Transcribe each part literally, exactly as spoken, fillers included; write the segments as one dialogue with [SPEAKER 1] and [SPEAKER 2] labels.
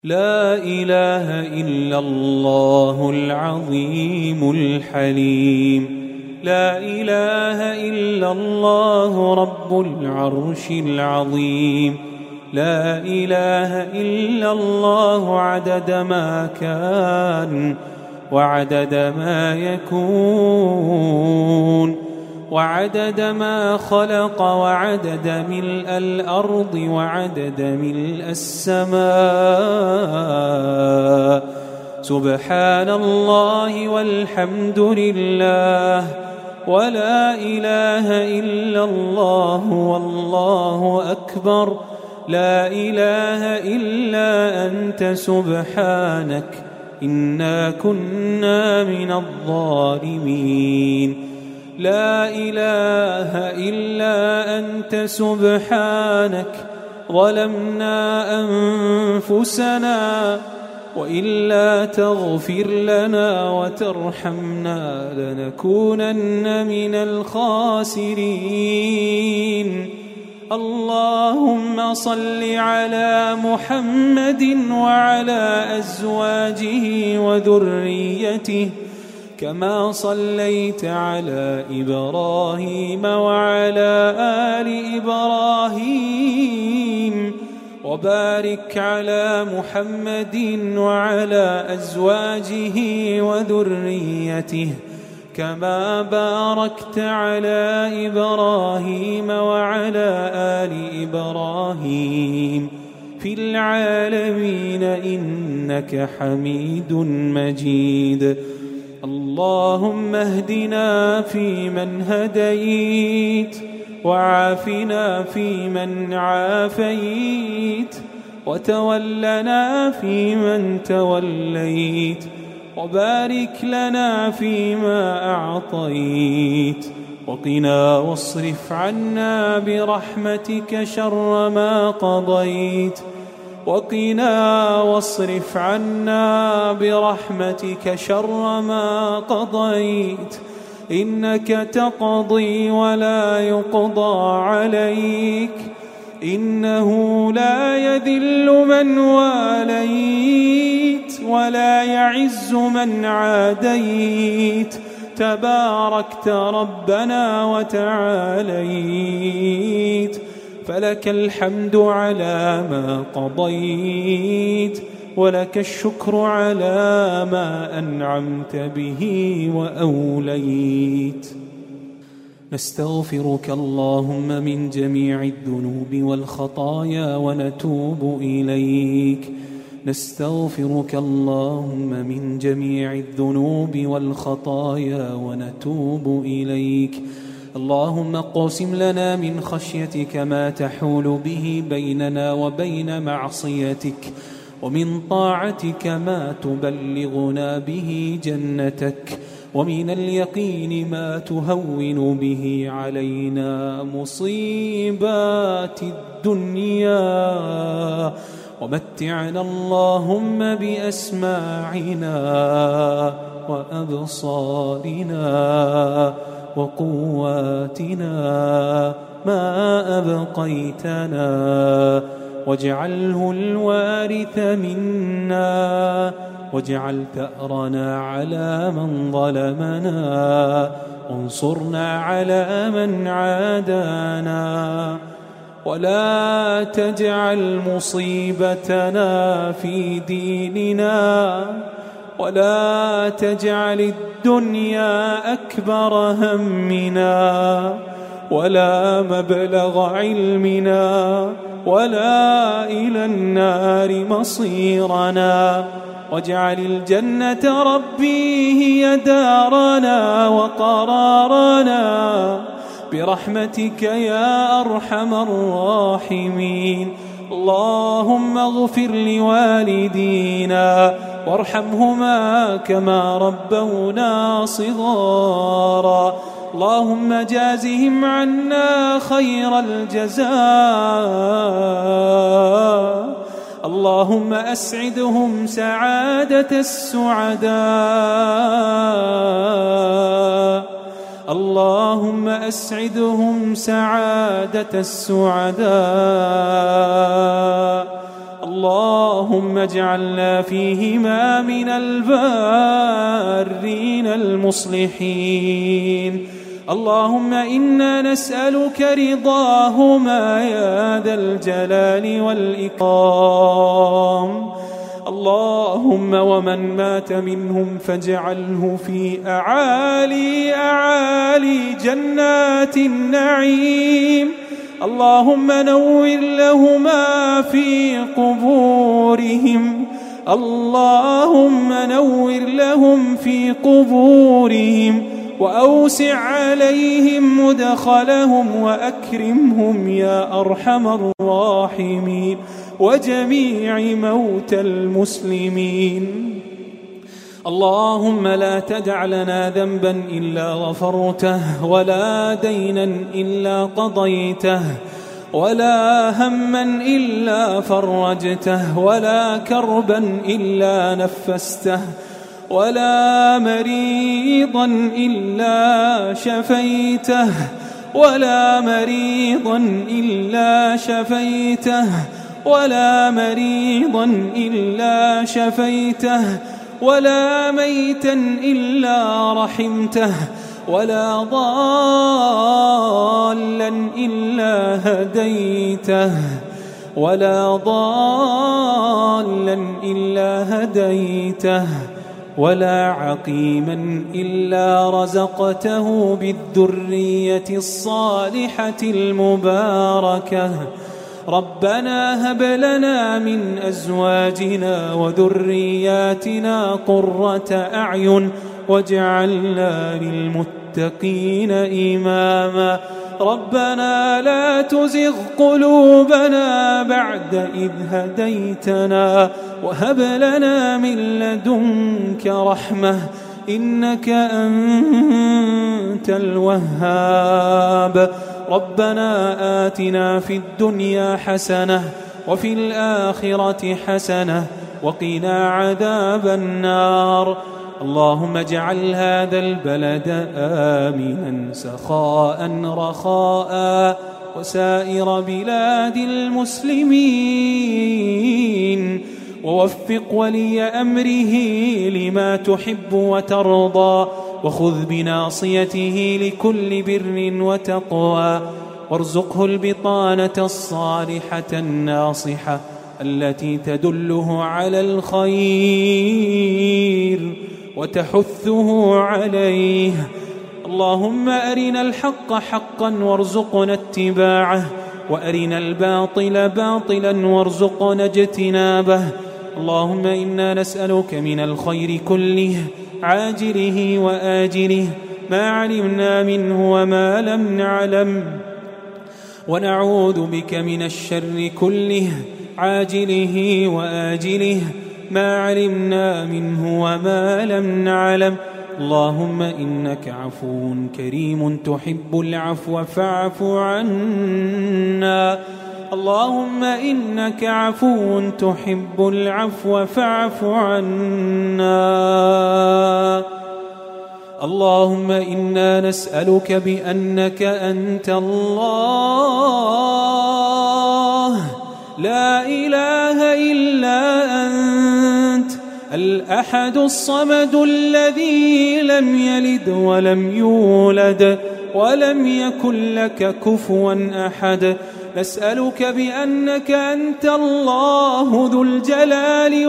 [SPEAKER 1] لا إله إلا الله العظيم الحليم. لا إله إلا الله رب العرش العظيم. لا إله إلا الله عدد ما كان وعدد ما يكون وعدد ما خلق وعدد ملء الأرض وعدد ملء السماء. سبحان الله والحمد لله ولا إله إلا الله والله أكبر. لا إله إلا أنت سبحانك إنا كنا من الظالمين. لا إله إلا أنت سبحانك ظلمنا أنفسنا وإلا تغفر لنا وترحمنا لنكونن من الخاسرين. اللهم صل على محمد وعلى أزواجه وذريته كما صليت على إبراهيم وعلى آل إبراهيم، وبارك على محمد وعلى أزواجه وذريته كما باركت على إبراهيم وعلى آل إبراهيم في العالمين إنك حميد مجيد. اللهم اهدنا فيمن هديت وعافنا فيمن عافيت وتولنا فيمن توليت وبارك لنا فيما أعطيت وقنا واصرف عنا برحمتك شر ما قضيت وقنا واصرف عنا برحمتك شر ما قضيت. إنك تقضي ولا يقضى عليك، إنه لا يذل من واليت ولا يعز من عاديت. تباركت ربنا وتعاليت، فلك الحمد على ما قضيت ولك الشكر على ما أنعمت به وأوليت. نستغفرك اللهم من جميع الذنوب والخطايا ونتوب إليك. نستغفرك اللهم من جميع الذنوب والخطايا ونتوب إليك. اللهم اقسم لنا من خشيتك ما تحول به بيننا وبين معصيتك، ومن طاعتك ما تبلغنا به جنتك، ومن اليقين ما تهون به علينا مصيبات الدنيا، ومتعنا اللهم بأسماعنا وأبصارنا وقواتنا ما أبقيتنا، واجعله الوارث منا، واجعل ثأرنا على من ظلمنا، وانصرنا على من عادانا، ولا تجعل مصيبتنا في ديننا، ولا تجعل الدنيا أكبر همنا ولا مبلغ علمنا ولا إلى النار مصيرنا، واجعل الجنة ربي هي دارنا وقرارنا برحمتك يا أرحم الراحمين. اللهم اغفر لوالدينا وارحمهما كما ربونا صغارا. اللهم جازهم عنا خير الجزاء. اللهم أسعدهم سعادة السعداء. اللهم أسعدهم سعادة السعداء. اللهم اجعلنا فيهما من البارين المصلحين. اللهم إنا نسألك رضاهما يا ذا الجلال والإكرام. اللهم ومن مات منهم فاجعله في أعالي أعالي جنات النعيم. اللهم نور لهما في قبورهم اللهم نور لهم في قبورهم وأوسع عليهم مدخلهم وأكرمهم يا أرحم الراحمين وجميع موتى المسلمين. اللهم لا تدع لنا ذنبا إلا غفرته ولا دينا إلا قضيته ولا هما إلا فرجته ولا كربا إلا نفسته ولا مريضا إلا شفيته ولا مريضا إلا شفيته ولا مريضا إلا شفيته ولا ميتا إلا رحمته ولا ضالا إلا هديته ولا ضالا إلا هديته ولا عقيما إلا رزقته بالذرية الصالحة المباركة. ربنا هب لنا من أزواجنا وذرياتنا قرة أعين واجعلنا للمتقين إماما. ربنا لا تزغ قلوبنا بعد إذ هديتنا وهب لنا من لدنك رحمة إنك أنت الوهاب. ربنا آتنا في الدنيا حسنة وفي الآخرة حسنة وقنا عذاب النار. اللهم اجعل هذا البلد آمنا سخاء رخاء وسائر بلاد المسلمين ووفق ولي أمره لما تحب وترضى وخذ بناصيته لكل بر وتقوى وارزقه البطانة الصالحة الناصحة التي تدله على الخير وتحثه عليه. اللهم أرنا الحق حقا وارزقنا اتباعه وأرنا الباطل باطلا وارزقنا اجتنابه. اللهم إنا نسألك من الخير كله عاجله وآجله ما علمنا منه وما لم نعلم ونعوذ بك من الشر كله عاجله وآجله ما علمنا منه وما لم نعلم. اللهم إنك عفو كريم تحب العفو فاعف عنا. اللهم إنك عفو تحب العفو فاعف عنا. اللهم إنا نسألك بأنك أنت الله لا إله إلا أنت الأحد الصمد الذي لم يلد ولم يولد ولم يكن لك كفوا أحد. نسألك بأنك أنت الله ذو الجلال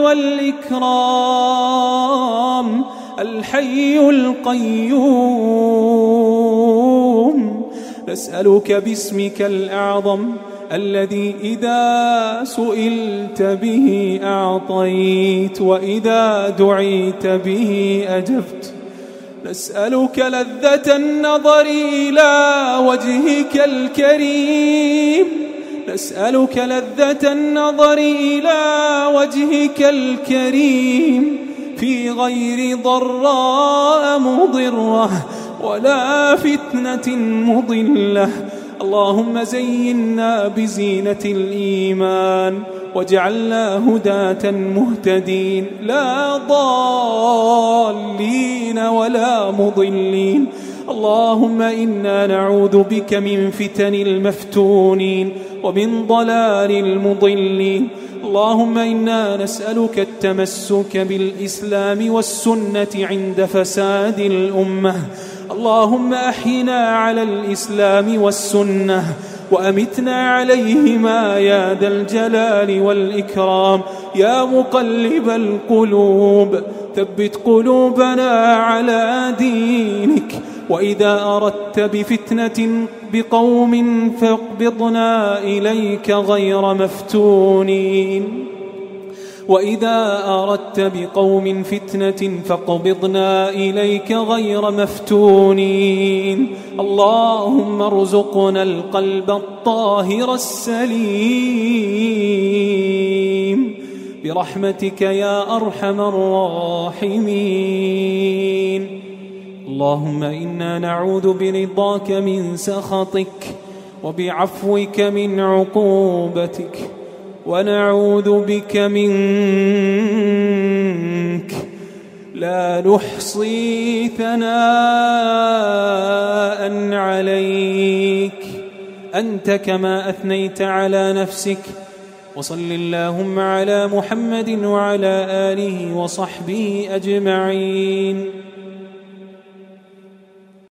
[SPEAKER 1] والإكرام الحي القيوم. نسألك باسمك الأعظم الذي إذا سئلت به أعطيت وإذا دعيت به أجبت. نسألك لذة النظر إلى وجهك الكريم. نسألك لذة النظر إلى وجهك الكريم في غير ضراء مضرة ولا فتنة مضلة. اللهم زينا بزينة الإيمان واجعلنا هداة مهتدين لا ضالين ولا مضلين. اللهم إنا نعوذ بك من فتن المفتونين ومن ضلال المضلين. اللهم إنا نسألك التمسك بالإسلام والسنة عند فساد الأمة. اللهم أحينا على الإسلام والسنة وأمتنا عليهما يا ذا الجلال والإكرام. يا مقلب القلوب ثبت قلوبنا على دينك. وإذا أردت بفتنة بقوم فاقبضنا إليك غير مفتونين. وإذا أردت بقوم فتنة فاقبضنا إليك غير مفتونين. اللهم ارزقنا القلب الطاهر السليم برحمتك يا أرحم الراحمين. اللهم إنا نعوذ برضاك من سخطك وبعفوك من عقوبتك، ونعوذ بك منك لا نحصي ثناء عليك أنت كما أثنيت على نفسك. وصل اللهم على محمد وعلى آله وصحبه أجمعين.